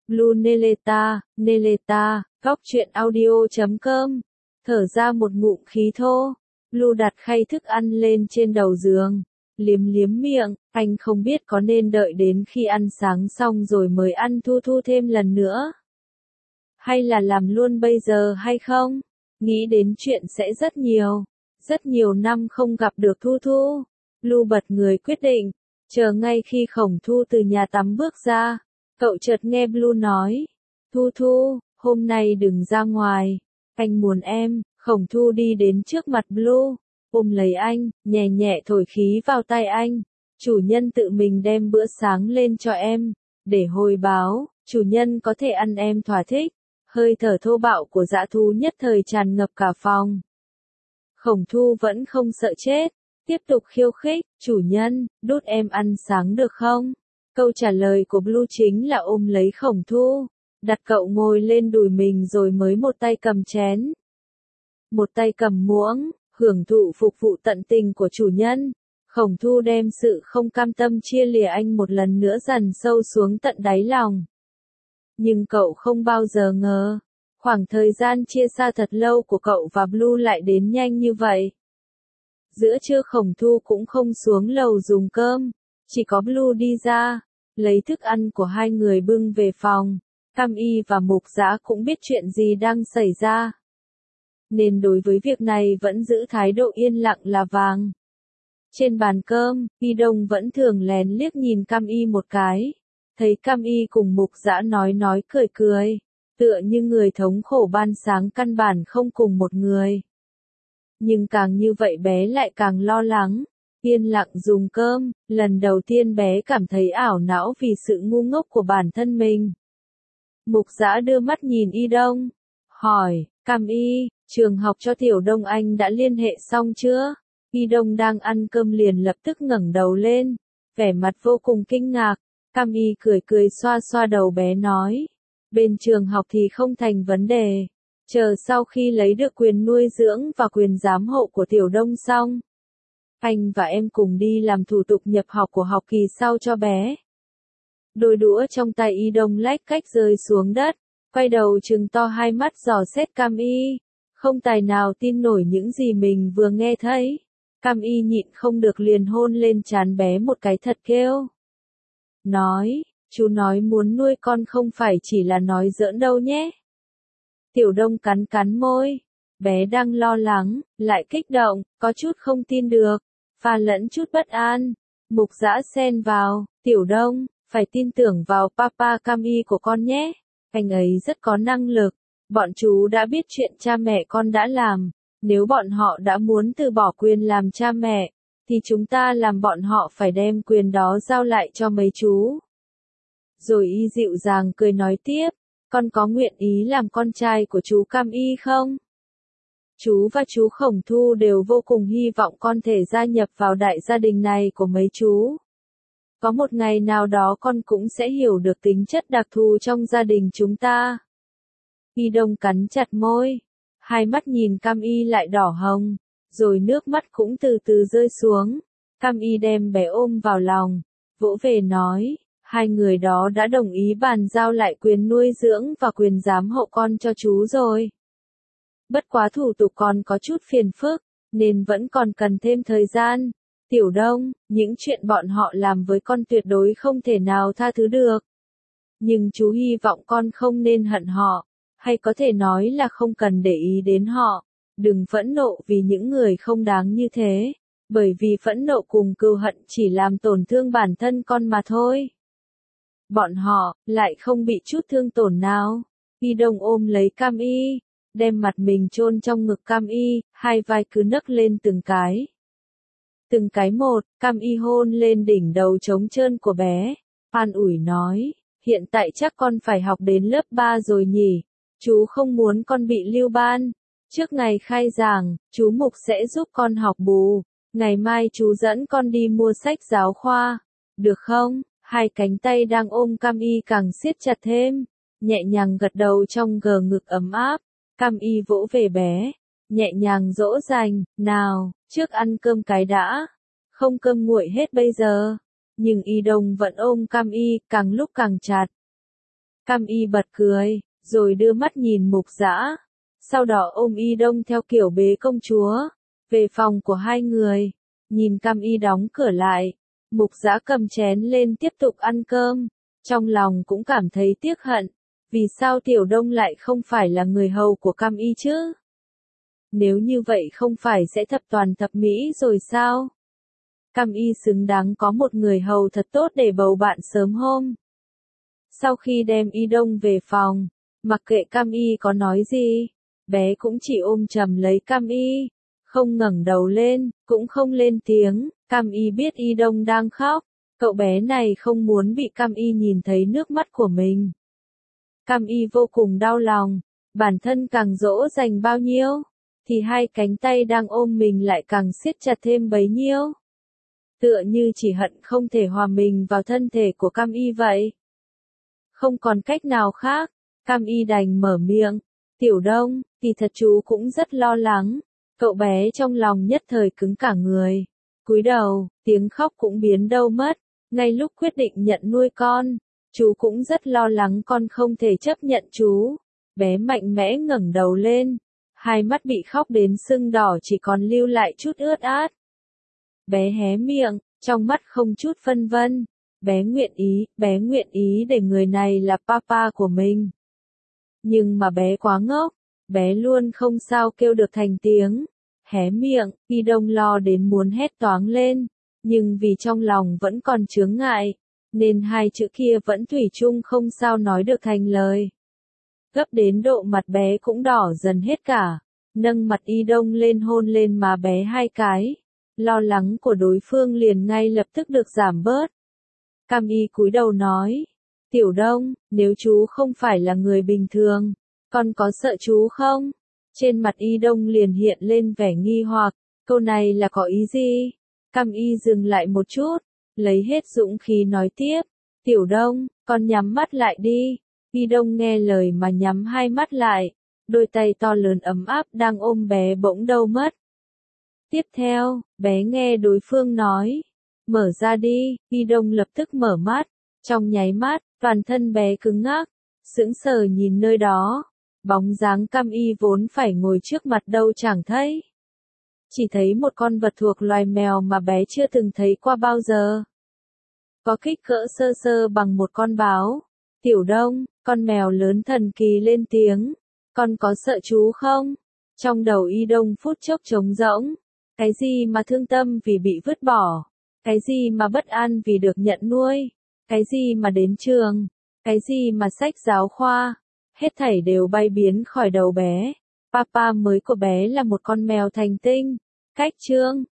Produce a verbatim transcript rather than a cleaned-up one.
Blue Neleta, Neleta, góc truyện audio chấm com. Thở ra một ngụm khí thô, Blue đặt khay thức ăn lên trên đầu giường, liếm liếm miệng, anh không biết có nên đợi đến khi ăn sáng xong rồi mới ăn Thu Thu thêm lần nữa. Hay là làm luôn bây giờ hay không? Nghĩ đến chuyện sẽ rất nhiều, rất nhiều năm không gặp được Thu Thu. Blue bật người quyết định, chờ ngay khi Khổng Thu từ nhà tắm bước ra, cậu chợt nghe Blue nói, Thu Thu, hôm nay đừng ra ngoài, anh muốn em. Khổng Thu đi đến trước mặt Blue, ôm lấy anh, nhẹ nhẹ thổi khí vào tai anh, chủ nhân tự mình đem bữa sáng lên cho em, để hồi báo, chủ nhân có thể ăn em thỏa thích. Hơi thở thô bạo của dã thú nhất thời tràn ngập cả phòng. Khổng Thu vẫn không sợ chết, tiếp tục khiêu khích, chủ nhân, đút em ăn sáng được không? Câu trả lời của Blue chính là ôm lấy Khổng Thu, đặt cậu ngồi lên đùi mình rồi mới một tay cầm chén, một tay cầm muỗng, hưởng thụ phục vụ tận tình của chủ nhân. Khổng Thu đem sự không cam tâm chia lìa anh một lần nữa dần sâu xuống tận đáy lòng. Nhưng cậu không bao giờ ngờ, khoảng thời gian chia xa thật lâu của cậu và Blue lại đến nhanh như vậy. Giữa trưa Khổng Thu cũng không xuống lầu dùng cơm, chỉ có Blue đi ra, lấy thức ăn của hai người bưng về phòng. Cam Y và Mục Dã cũng biết chuyện gì đang xảy ra, nên đối với việc này vẫn giữ thái độ yên lặng là vàng. Trên bàn cơm, Y Đông vẫn thường lén liếc nhìn Cam Y một cái, thấy Cam Y cùng Mục Dã nói nói cười cười, tựa như người thống khổ ban sáng căn bản không cùng một người. Nhưng càng như vậy bé lại càng lo lắng, yên lặng dùng cơm, lần đầu tiên bé cảm thấy ảo não vì sự ngu ngốc của bản thân mình. Mục Dã đưa mắt nhìn Y Đông, hỏi, Cam Y, trường học cho Tiểu Đông anh đã liên hệ xong chưa? Y Đông đang ăn cơm liền lập tức ngẩng đầu lên, vẻ mặt vô cùng kinh ngạc. Cam Y cười cười xoa xoa đầu bé nói, bên trường học thì không thành vấn đề, chờ sau khi lấy được quyền nuôi dưỡng và quyền giám hộ của Tiểu Đông xong, anh và em cùng đi làm thủ tục nhập học của học kỳ sau cho bé. Đôi đũa trong tay Y Đông lách cách rơi xuống đất, quay đầu trừng to hai mắt dò xét Cam Y, không tài nào tin nổi những gì mình vừa nghe thấy. Cam Y nhịn không được liền hôn lên trán bé một cái thật kêu. Nói, chú nói muốn nuôi con không phải chỉ là nói giỡn đâu nhé. Tiểu Đông cắn cắn môi, bé đang lo lắng, lại kích động, có chút không tin được, pha lẫn chút bất an. Mục Dã xen vào, Tiểu Đông, phải tin tưởng vào papa Cam Y của con nhé, anh ấy rất có năng lực, bọn chú đã biết chuyện cha mẹ con đã làm, nếu bọn họ đã muốn từ bỏ quyền làm cha mẹ, thì chúng ta làm bọn họ phải đem quyền đó giao lại cho mấy chú. Rồi Y dịu dàng cười nói tiếp, con có nguyện ý làm con trai của chú Cam Y không? Chú và chú Khổng Thu đều vô cùng hy vọng con thể gia nhập vào đại gia đình này của mấy chú. Có một ngày nào đó con cũng sẽ hiểu được tính chất đặc thù trong gia đình chúng ta. Y Đông cắn chặt môi, hai mắt nhìn Cam Y lại đỏ hồng, rồi nước mắt cũng từ từ rơi xuống. Cam Y đem bé ôm vào lòng, vỗ về nói, hai người đó đã đồng ý bàn giao lại quyền nuôi dưỡng và quyền giám hộ con cho chú rồi. Bất quá thủ tục còn có chút phiền phức, nên vẫn còn cần thêm thời gian. Tiểu Đông, những chuyện bọn họ làm với con tuyệt đối không thể nào tha thứ được. Nhưng chú hy vọng con không nên hận họ, hay có thể nói là không cần để ý đến họ. Đừng phẫn nộ vì những người không đáng như thế, bởi vì phẫn nộ cùng cừu hận chỉ làm tổn thương bản thân con mà thôi. Bọn họ lại không bị chút thương tổn nào. Y Đông ôm lấy Cam Y, đem mặt mình chôn trong ngực Cam Y, hai vai cứ nấc lên từng cái. Từng cái một, Cam Y hôn lên đỉnh đầu trống trơn của bé, an ủi nói, hiện tại chắc con phải học đến lớp ba rồi nhỉ, chú không muốn con bị lưu ban. Trước ngày khai giảng, chú Mục sẽ giúp con học bù, ngày mai chú dẫn con đi mua sách giáo khoa, được không? Hai cánh tay đang ôm Cam Y càng siết chặt thêm, nhẹ nhàng gật đầu trong gờ ngực ấm áp. Cam Y vỗ về bé, nhẹ nhàng dỗ dành, nào, trước ăn cơm cái đã, không cơm nguội hết bây giờ. Nhưng Y Đông vẫn ôm Cam Y, càng lúc càng chặt. Cam Y bật cười, rồi đưa mắt nhìn Mục Dã. Sau đó ôm Y Đông theo kiểu bế công chúa. Về phòng của hai người, nhìn Cam Y đóng cửa lại. Mục Dã cầm chén lên tiếp tục ăn cơm. Trong lòng cũng cảm thấy tiếc hận. Vì sao Tiểu Đông lại không phải là người hầu của Cam Y chứ? Nếu như vậy không phải sẽ thập toàn thập mỹ rồi sao? Cam Y xứng đáng có một người hầu thật tốt để bầu bạn sớm hôm. Sau khi đem Y Đông về phòng, mặc kệ Cam Y có nói gì, bé cũng chỉ ôm chầm lấy Cam Y, không ngẩng đầu lên, cũng không lên tiếng. Cam Y biết Y Đông đang khóc, cậu bé này không muốn bị Cam Y nhìn thấy nước mắt của mình. Cam Y vô cùng đau lòng, bản thân càng dỗ dành bao nhiêu, thì hai cánh tay đang ôm mình lại càng siết chặt thêm bấy nhiêu. Tựa như chỉ hận không thể hòa mình vào thân thể của Cam Y vậy. Không còn cách nào khác, Cam Y đành mở miệng. Tiểu Đông, kỳ thật chú cũng rất lo lắng. Cậu bé trong lòng nhất thời cứng cả người. Cúi đầu, tiếng khóc cũng biến đâu mất. Ngay lúc quyết định nhận nuôi con, chú cũng rất lo lắng con không thể chấp nhận chú. Bé mạnh mẽ ngẩng đầu lên. Hai mắt bị khóc đến sưng đỏ chỉ còn lưu lại chút ướt át. Bé hé miệng, trong mắt không chút phân vân. Bé nguyện ý, bé nguyện ý để người này là papa của mình. Nhưng mà bé quá ngốc, bé luôn không sao kêu được thành tiếng. Hé miệng, Y Đông lo đến muốn hét toáng lên, nhưng vì trong lòng vẫn còn chướng ngại, nên hai chữ kia vẫn thủy chung không sao nói được thành lời. Gấp đến độ mặt bé cũng đỏ dần hết cả, nâng mặt Y Đông lên hôn lên má bé hai cái. Lo lắng của đối phương liền ngay lập tức được giảm bớt. Cam Y cúi đầu nói, Tiểu Đông, nếu chú không phải là người bình thường, con có sợ chú không? Trên mặt Y Đông liền hiện lên vẻ nghi hoặc, câu này là có ý gì? Cam Y dừng lại một chút, lấy hết dũng khí nói tiếp, Tiểu Đông, con nhắm mắt lại đi. Y Đông nghe lời mà nhắm hai mắt lại, đôi tay to lớn ấm áp đang ôm bé bỗng đâu mất. Tiếp theo, bé nghe đối phương nói, mở ra đi. Y Đông lập tức mở mắt, trong nháy mắt, toàn thân bé cứng ngắc, sững sờ nhìn nơi đó, bóng dáng Cam Y vốn phải ngồi trước mặt đâu chẳng thấy. Chỉ thấy một con vật thuộc loài mèo mà bé chưa từng thấy qua bao giờ. Có kích cỡ sơ sơ bằng một con báo. Tiểu Đông, con mèo lớn thần kỳ lên tiếng, con có sợ chú không? Trong đầu Y Đông phút chốc trống rỗng, cái gì mà thương tâm vì bị vứt bỏ, cái gì mà bất an vì được nhận nuôi, cái gì mà đến trường, cái gì mà sách giáo khoa, hết thảy đều bay biến khỏi đầu bé. Papa mới của bé là một con mèo thành tinh. Cách chương